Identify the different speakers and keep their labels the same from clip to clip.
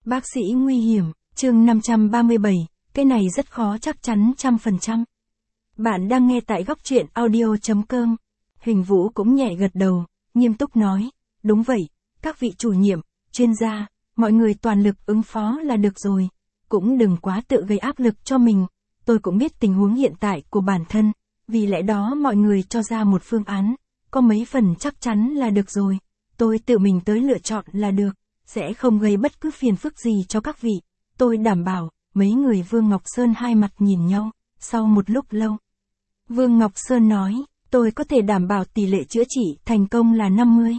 Speaker 1: Bác sĩ nguy hiểm, chương 537, cái này rất khó chắc chắn 100%. Bạn đang nghe tại góc truyện audio.com. Hình Vũ cũng nhẹ gật đầu, nghiêm túc nói, đúng vậy, các vị chủ nhiệm, chuyên gia, mọi người toàn lực ứng phó là được rồi, cũng đừng quá tự gây áp lực cho mình, tôi cũng biết tình huống hiện tại của bản thân, vì lẽ đó mọi người cho ra một phương án, có mấy phần chắc chắn là được rồi, tôi tự mình tới lựa chọn là được, sẽ không gây bất cứ phiền phức gì cho các vị, tôi đảm bảo. Mấy người Vương Ngọc Sơn hai mặt nhìn nhau, sau một lúc lâu. Vương Ngọc Sơn nói, tôi có thể đảm bảo tỷ lệ chữa trị thành công là 50.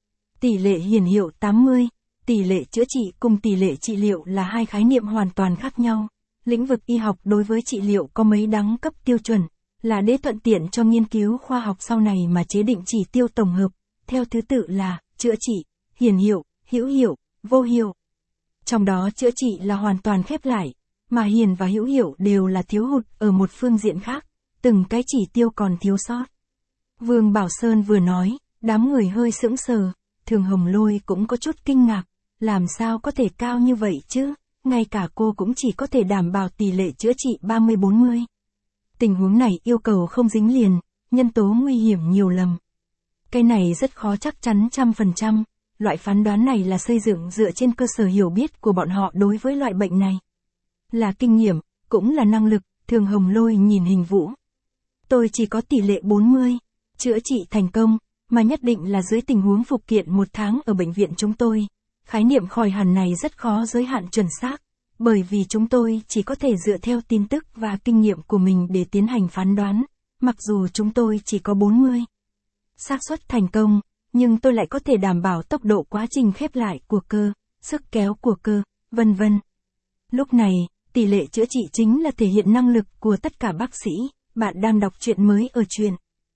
Speaker 1: Tỷ lệ hiển hiệu 80, tỷ lệ chữa trị cùng tỷ lệ trị liệu là hai khái niệm hoàn toàn khác nhau. Lĩnh vực y học đối với trị liệu có mấy đẳng cấp tiêu chuẩn, là để thuận tiện cho nghiên cứu khoa học sau này mà chế định chỉ tiêu tổng hợp, theo thứ tự là chữa trị, hiển hiệu, hữu hiệu, vô hiệu. Trong đó chữa trị là hoàn toàn khép lại, mà hiền và hữu hiệu đều là thiếu hụt ở một phương diện khác, từng cái chỉ tiêu còn thiếu sót. Vương Bảo Sơn vừa nói, đám người hơi sững sờ, Thường Hồng Lôi cũng có chút kinh ngạc, làm sao có thể cao như vậy chứ, ngay cả cô cũng chỉ có thể đảm bảo tỷ lệ chữa trị 30-40. Tình huống này yêu cầu không dính liền, nhân tố nguy hiểm nhiều lầm. Cái này rất khó chắc chắn 100%, loại phán đoán này là xây dựng dựa trên cơ sở hiểu biết của bọn họ đối với loại bệnh này. Là kinh nghiệm, cũng là năng lực, Thường Hồng Lôi nhìn Hình Vũ. Tôi chỉ có tỷ lệ 40, chữa trị thành công, mà nhất định là dưới tình huống phục kiện 1 tháng ở bệnh viện chúng tôi. Khái niệm khỏi hẳn này rất khó giới hạn chuẩn xác, bởi vì chúng tôi chỉ có thể dựa theo tin tức và kinh nghiệm của mình để tiến hành phán đoán, mặc dù chúng tôi chỉ có 40. Xác suất thành công, nhưng tôi lại có thể đảm bảo tốc độ quá trình khép lại của cơ, sức kéo của cơ, vân vân. Lúc này, tỷ lệ chữa trị chính là thể hiện năng lực của tất cả bác sĩ. Bạn đang đọc truyện mới ở truyện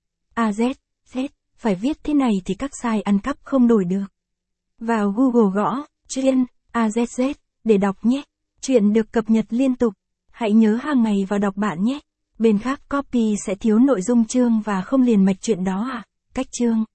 Speaker 1: AZ, phải viết thế này thì các sai ăn cắp không đổi được. Vào Google gõ, truyện AZZ, để đọc nhé. Truyện được cập nhật liên tục. Hãy nhớ hàng ngày vào đọc bạn nhé. Bên khác copy sẽ thiếu nội dung chương và không liền mạch truyện đó à? Cách chương.